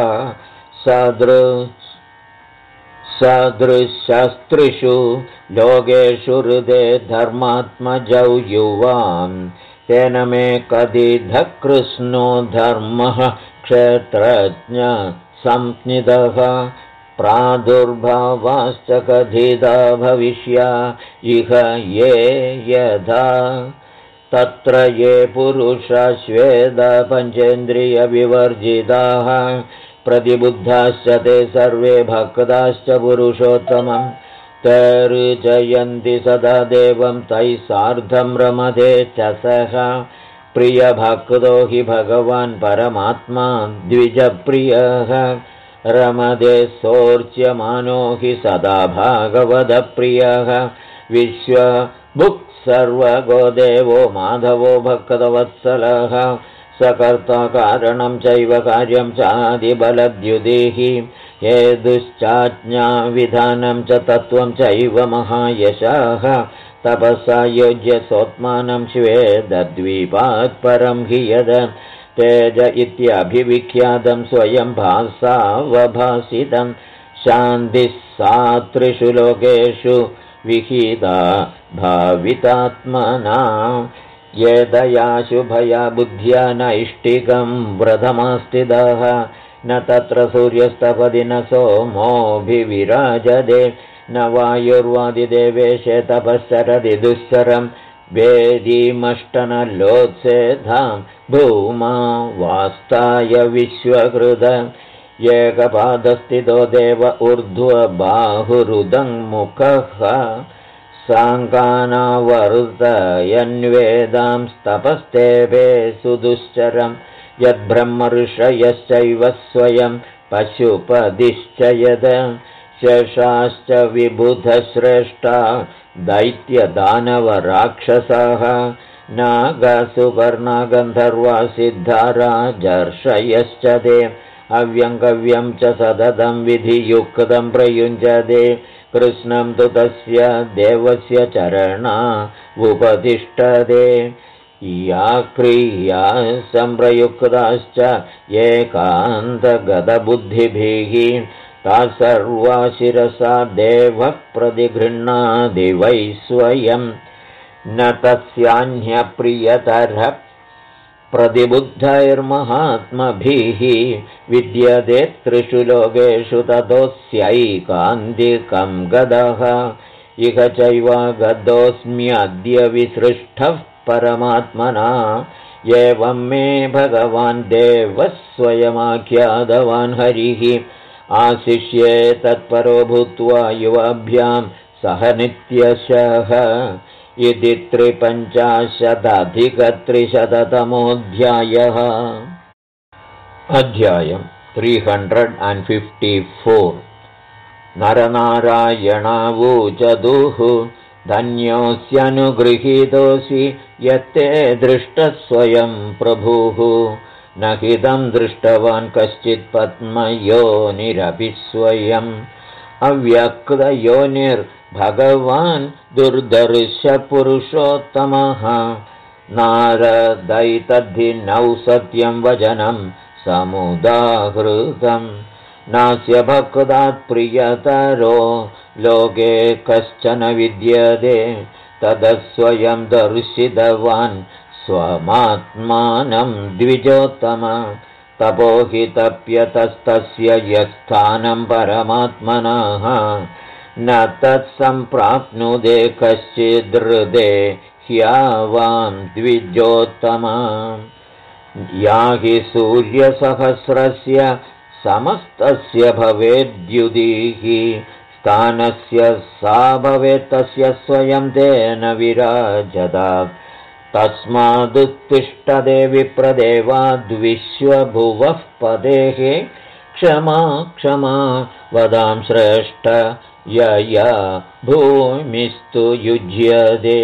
सदृशस्त्रिषु लोकेषु हृदे धर्मात्मजौ युवां तेन मे कथितः कृष्णो धर्मः क्षेत्रज्ञ संज्ञितः प्रादुर्भावाश्च कथिता भविष्या इह ये यथा तत्र ये पुरुषा श्वेत पञ्चेन्द्रियविवर्जिताः प्रतिबुद्धाश्च ते सर्वे भक्ताश्च पुरुषोत्तमं तैर्जयन्ति सदा देवं तैः सार्धं रमते च सः प्रियभक्तो हि भगवान् परमात्मा द्विजप्रियः रमते सोर्च्यमानो हि सदा भागवतप्रियः विश्वभुक् सर्वगो देवो माधवो भक्तवत्सलः सकर्ता कारणं चैव कार्यं चादिबलद्युतिः हेतुश्चाज्ञाविधानं च तत्त्वं चैव महायशः तपसा योज्य सोत्मानं श्वेतद्वीपात् परं हि यद तेज इत्यभिविख्यातं स्वयं भासावभासितं शान्तिः सा त्रिषु लोकेषु विहिता भावितात्मना यदया शुभया बुद्ध्या नैष्टिकं व्रतमास्थितः न तत्र सूर्यस्तपदि न सोमोऽभिविराजते न वायुर्वादिदेवेशे तपश्चरति दुःसरं वेदीमष्टनलोत्सेधां भूमा वास्ताय विश्वकृत एकपादस्थितो देव ऊर्ध्वबाहुरुदङ्मुखः साङ्गानावर्तयन्वेदांस्तपस्तेभे सुदुश्चरं यद्ब्रह्मऋषयश्चैव स्वयं पशुपदिश्च यद शेषाश्च विबुधश्रेष्ठा दैत्यदानवराक्षसाः नागसुपर्णगन्धर्वा सिद्धाराजर्षयश्च ते अव्यङ्गव्यं च सततं विधियुक्तं प्रयुञ्जते कृष्णं तु तस्य देवस्य चरणा उपतिष्ठते या क्रिया सम्प्रयुक्ताश्च एकान्तगतबुद्धिभिः ता सर्वा शिरसा देवः प्रतिगृह्णाति वै स्वयं न तस्यान्यप्रियतरः प्रतिबुद्धैर्महात्मभिः विद्यते त्रिषु लोकेषु ततोऽस्यैकान्तिकं गदः इह चैव गतोऽस्म्यद्य विसृष्टः परमात्मना एवं मे भगवान् देवः स्वयमाख्यातवान् हरिः आशिष्ये तत्परो भूत्वा युवाभ्यां सह नित्यशः इति 350-300तमोऽध्यायः। अध्यायम् 354 नरनारायणावूचदुः धन्योऽस्यनुगृहीतोऽसि यत्ते दृष्टः स्वयं प्रभुः न हिदं दृष्टवान् कश्चित् पद्मयोनिरपि स्वयम् अव्यक्तयोनिर्भगवान् दुर्दर्शपुरुषोत्तमः नारदैतद्धिनौ सत्यं वचनं समुदाहृतम् नास्य भक्तात् प्रियतरो लोके कश्चन विद्यते ततः स्वयं दर्शितवान् स्वमात्मानं द्विजोत्तम तपो हि तप्यतस्तस्य यस्थानं परमात्मनः न तत्सम्प्राप्नुदे कश्चिदृदे ह्यावां द्विजोत्तम या हि सूर्यसहस्रस्य समस्तस्य भवेद्युदिः स्थानस्य सा भवेत्तस्य स्वयं तेन विराजता तस्मादुत्तिष्ठते विप्रदेवाद्विश्वभुवः पदेः क्षमा क्षमा वदां श्रेष्ठ यया भूमिस्तु युज्यते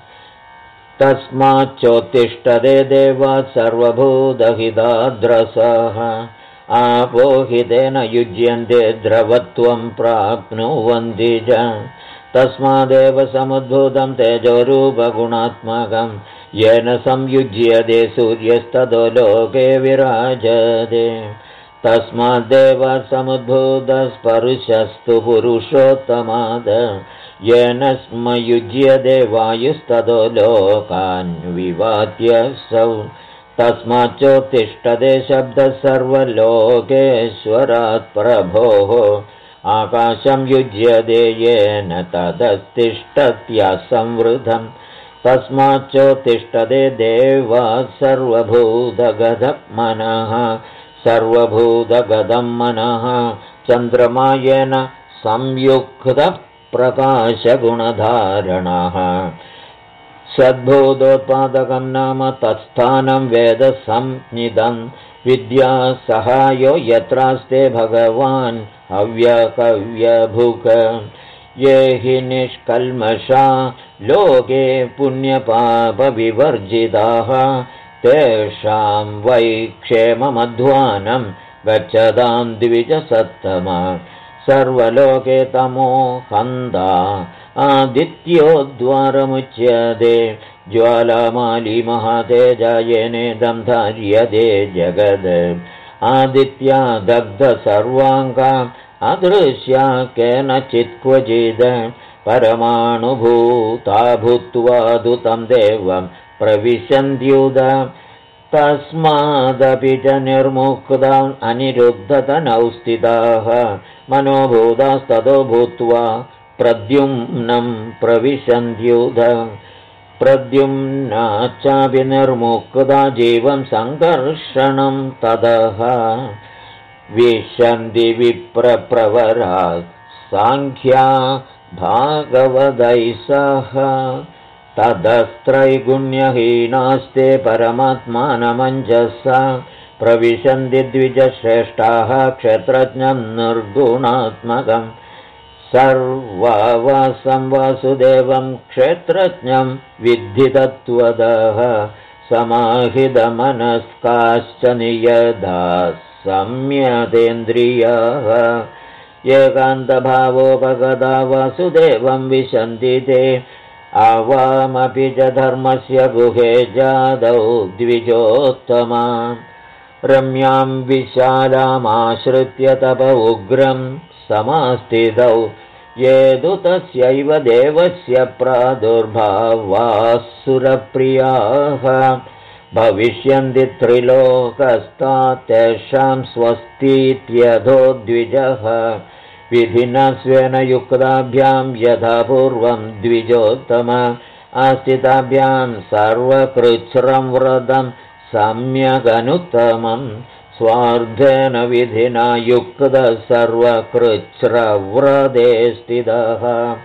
तस्माच्चोत्तिष्ठते देवात् सर्वभूतहिताद्रसः आपोहितेन युज्यन्ते द्रवत्वं प्राप्नुवन्ति च तस्मादेव समुद्भूतं तेजोरूपगुणात्मकं येन संयुज्यते सूर्यस्ततो लोके विराजते तस्माद्देव समुद्भूतस्परुषस्तु पुरुषोत्तमाद येन स्म युज्यते वायुस्ततो लोकान् विवात्यसौ तस्माच्चोत्तिष्ठते शब्दः सर्वलोकेश्वरात् प्रभोः आकाशं युज्यते येन तदस्तिष्ठत्यसंवृतं तस्माच्चोत्तिष्ठते देवात् सर्वभूतगतं मनः चन्द्रमा येन संयुक्तः प्रकाशगुणधारणः सद्भूतोत्पादकं नाम तत्स्थानं वेदसंज्ञितं विद्यासहायो यत्रास्ते भगवान् अव्यकव्यभुक् ये हि निष्कल्मषा लोके पुण्यपापविवर्जिताः तेषां वै क्षेममध्वानं गच्छतां द्विजसत्तमा सर्वलोके तमो हन्ता आदित्योद्वारमुच्यते ज्वालामाली महातेजायेनेदं धार्यते जगद् आदित्या दग्ध सर्वाङ्गा अदृश्या केनचित् क्वचिद् परमाणुभूता भूत्वा दूतं देवं प्रविशन्त्युद तस्मादपि च निर्मुक्ता अनिरुद्धतनौ स्थिताः मनोभूतास्ततो भूत्वा प्रद्युम्नं प्रविशन्त्युद प्रद्युम्नाच्चापि निर्मुक्ता जीवं सङ्कर्षणं ततः विशन्ति विप्रप्रवरात् साङ्ख्या भागवदैः सह ततस्त्रैगुण्यहीनास्ते परमात्मानमञ्जसा प्रविशन्ति द्विजश्रेष्ठाः क्षेत्रज्ञं निर्गुणात्मकम् सर्वावासं वासुदेवं क्षेत्रज्ञं विद्धि तत्त्वतः समाहितमनस्काश्च नियधा संयतेन्द्रियाः एकान्तभावोपगता वासुदेवं विशन्ति ते आवामपि च धर्मस्य गुहे जादौ द्विजोत्तमा रम्यां विशालामाश्रित्य तप उग्रं समास्थितौ येदु तस्यैव देवस्य प्रादुर्भावासुरप्रियाः भविष्यन्ति त्रिलोकस्तात् तेषां स्वस्तीत्यधो द्विजः विधिना स्वेन युक्ताभ्यां यथा पूर्वं द्विजोत्तम आस्थिताभ्यां सर्वकृच्छ्रं व्रतं सम्यगनुत्तमं स्वार्थेन विधिना युक्तः सर्वकृच्छ्रव्रते स्थितः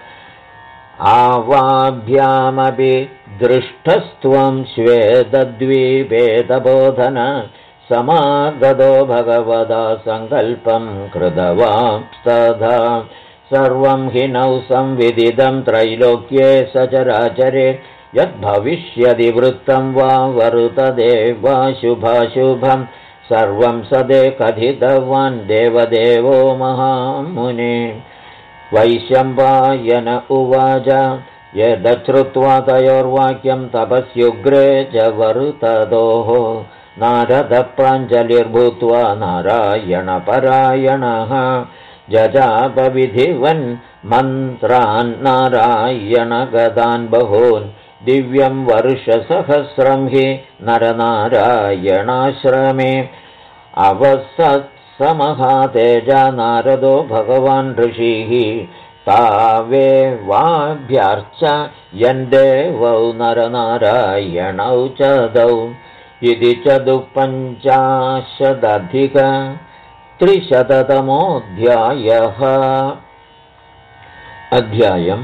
आवाभ्यामपि दृष्टस्त्वं श्वेतद्वीपेतबोधन समागतो भगवता सङ्कल्पं कृतवांस्तथा सर्वं हि नौ संविदितं त्रैलोक्ये सचराचरे यद्भविष्यति वृत्तं वा वर्तते वा शुभाशुभं सर्वं सदे कथितवान् देवदेवो महामुने वैशम्पायन उवाच यदश्रुत्वा तयोर्वाक्यं तपस्युग्रे च वरुतदोः नारदप्राञ्जलिर्भूत्वा नारायणपरायणः जजापविधिवन् मन्त्रान् नारायणगतान् बहून् दिव्यं वर्षसहस्रं हि नरनारायणाश्रमे अवसत्समहातेजा नारदो भगवान् ऋषिः तावेवाभ्यर्च यन्देवौ नरनारायणौ च दौ इति च 350तमोऽध्यायः अध्यायम्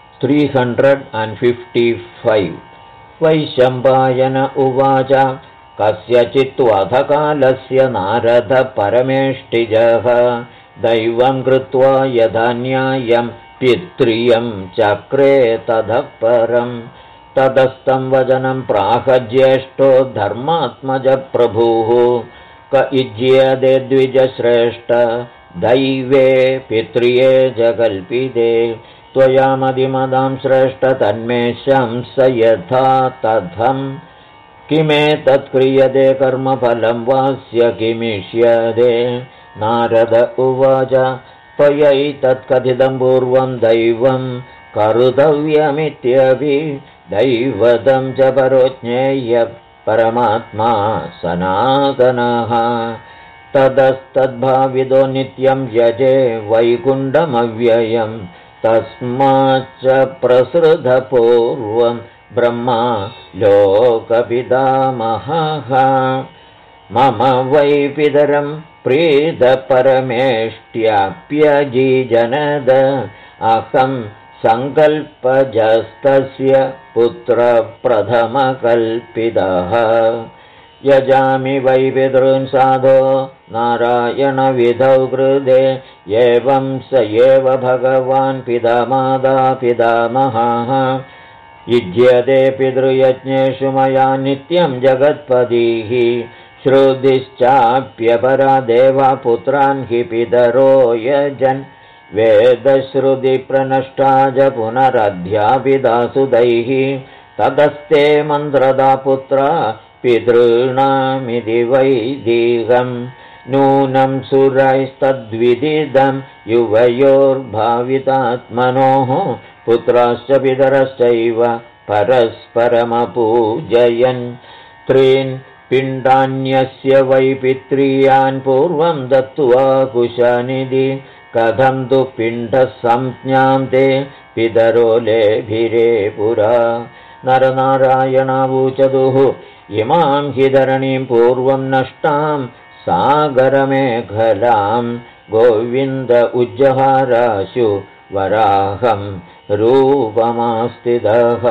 355 वैशम्पायन उवाच कस्यचित्त्वधकालस्य नारद परमेष्टिजः दैवं कृत्वा यदा न्यायं पित्रियं चक्रे ततः परम् ततस्तं वचनं प्राह ज्येष्ठो धर्मात्मजप्रभुः क इज्यते द्विजश्रेष्ठ दैवे पित्र्ये जगल्पिते त्वया मदिमदां श्रेष्ठ तन्मे शंस यथा तथं किमेतत्क्रियते कर्मफलं वास्य किमिष्यते नारद उवाच त्वयैतत्कथितं पूर्वं दैवं कर्तव्यमित्यपि दैवतं च परो ज्ञेयः परमात्मा सनातनः ततस्तद्भावितो नित्यं यजे वैकुण्ठमव्ययम् तस्माच्च प्रसृतपूर्वं ब्रह्मा लोकपितामहः मम वै पितरं प्रीतपरमेष्ट्याप्यजीजनद अहं सङ्कल्पजस्तस्य पुत्रप्रथमकल्पितः यजामि वै पितॄन् साधो नारायणविधौ कृते एवं स एव भगवान् पितामाता पितामहः युज्यते पितृयज्ञेषु मया नित्यं जगत्पतिः श्रुतिश्चाप्यपरा देवा पुत्रान् हि पितरो यजन् वेदश्रुतिप्रनष्टा च पुनरध्यापितासुतैः ततस्ते मन्त्रदा पुत्रा पितॄणामिति वैदिकम् नूनं सुरैस्तद्विदिदं युवयोर्भावितात्मनोः पुत्राश्च पितरश्चैव परस्परमपूजयन् त्रीन् पिण्डान्यस्य वै पित्रीयान् पूर्वं दत्त्वा कुशनिधि कथं तु पिण्डसंज्ञां ते पितरो लेभिरे पुरा नरनारायणावूचतुः इमां हि धरणीं पूर्वं नष्टां सागरमेखलां गोविन्द उज्जहाराशु वराहं रूपमास्थितः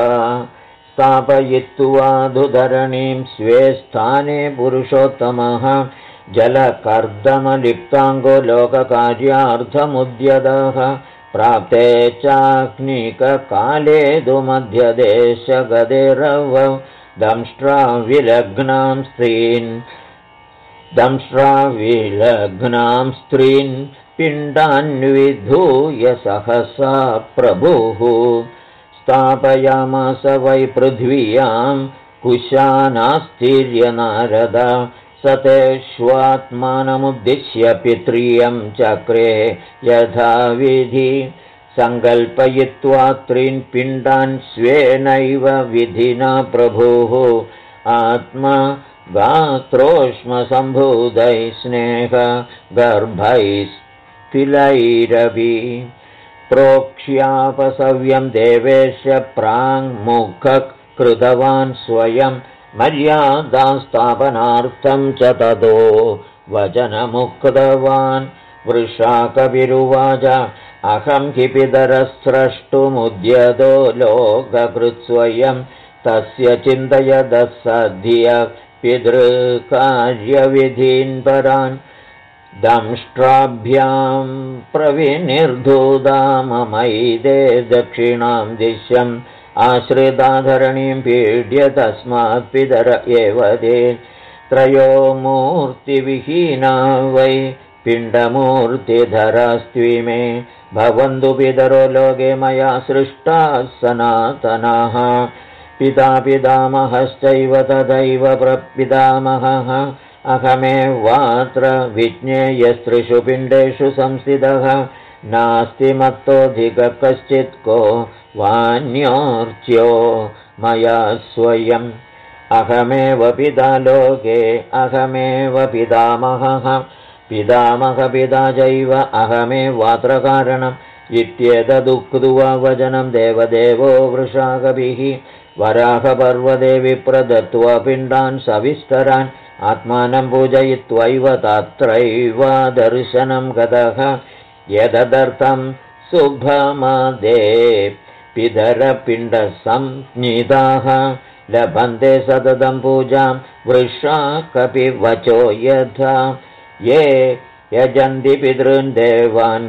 स्थापयित्वाधुधरणीं स्वे स्थाने पुरुषोत्तमः जलकर्दमलिप्ताङ्गो लोककार्यार्थमुद्यतः प्राप्ते चाग्निककाले तु मध्यदेशगदेरवौ दंष्ट्राविलग्नां स्त्रीन् पिण्डान्विधूय सहसा प्रभुः स्थापयामास वै पृथ्व्यां कुशानास्तीर्य नारद स तेष्वात्मानमुद्दिश्य पित्रियं चक्रे यथाविधि सङ्कल्पयित्वा त्रीन् पिण्डान् स्वेनैव विधिना प्रभुः आत्मा गात्रोष्मसम्भूतैः स्नेहगर्भैस्तिलैरपि प्रोक्ष्यापसव्यं देवेश प्राङ्मुखः कृतवान् स्वयं मर्यादास्थापनार्थं च ततो वचनमुक्तवान् वृषाकविरुवाच अहं हि पितरस्रष्टुमुद्यतो लोककृत्स्वयं तस्य चिन्तयतः सद्य पितृकार्यविधीन् परान् दंष्ट्राभ्यां प्रविनिर्धूदाममैदे दक्षिणां दिश्यम् आश्रिताधरणीं पीड्य तस्मात् पितर एव ते त्रयो मूर्तिविहीना वै पिण्डमूर्तिधरास्त्विमे भवन्तु पितरो लोके मया सृष्टाः सनातनाः पिता पितामहश्चैव तथैव प्रपितामहः अहमेवात्र विज्ञेयस्त्रिषु पिण्डेषु संस्थितः नास्ति मत्तोऽधिकः कश्चित् को वान्योर्च्यो मया स्वयम् अहमेव पिता लोके अहमेव पितामहः पितामहपिता चैव अहमेवात्र कारणम् इत्येतदुक्त्वा वचनं देवदेवो वृषाकविः वराहपर्वते विप्रदत्त्वा पिण्डान् सविस्तरान् आत्मानं पूजयित्वैव तत्रैव दर्शनं गतः यदर्थं शुभमदे पितरपिण्डसंज्ञिताः लभन्ते सततं पूजां वृषाकपिवचो यथा ये यजन्ति पितॄन् देवान्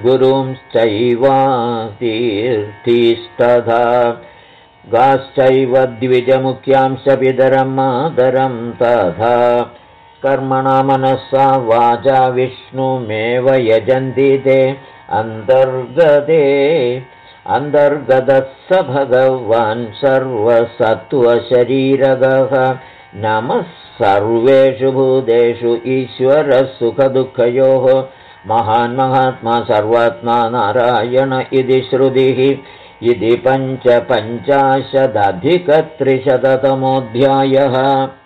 गुरूंश्चैवातीर्थीस्तथा गाश्चैव द्विजमुख्यांश पितरं मातरं तथा कर्मणा मनसा वाचा विष्णुमेव यजन्ति ते अन्तर्गतः स भगवान् सर्वसत्त्वशरीरगः नमः सर्वेषु भूतेषु ईश्वरः सुखदुःखयोः महान् महात्मा सर्वात्मा नारायण इति श्रुतिः इति 550-300तमोऽध्यायः।